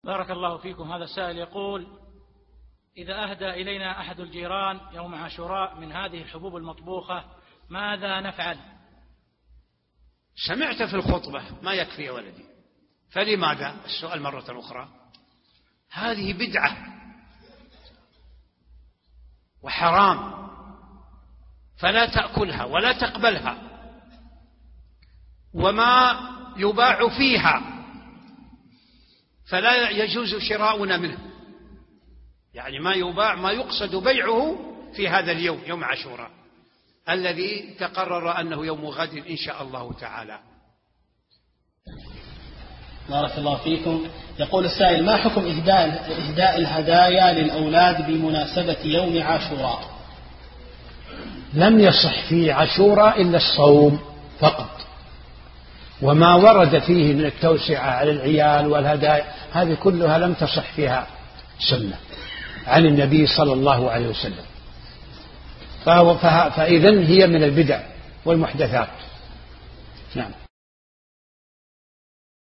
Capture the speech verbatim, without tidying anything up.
بارك الله فيكم. هذا السائل يقول: إذا أهدى إلينا أحد الجيران يوم عاشوراء من هذه الحبوب المطبوخة ماذا نفعل؟ سمعت في الخطبة، ما يكفي يا ولدي، فلماذا السؤال مرة أخرى؟ هذه بدعة وحرام، فلا تأكلها ولا تقبلها، وما يباع فيها فلا يجوز شراؤنا منه، يعني ما يباع ما يقصد بيعه في هذا اليوم، يوم عاشوراء الذي تقرر أنه يوم غد إن شاء الله تعالى. بارك الله فيكم. يقول السائل: ما حكم إهداء إهداء الهدايا للأولاد بمناسبة يوم عاشوراء؟ لم يصح في عاشوراء إلا الصوم فقط، وما ورد فيه من التوسعة على العيال والهدايا هذه كلها لم تصح فيها سنة عن النبي صلى الله عليه وسلم، فإذن هي من البدع والمحدثات. نعم.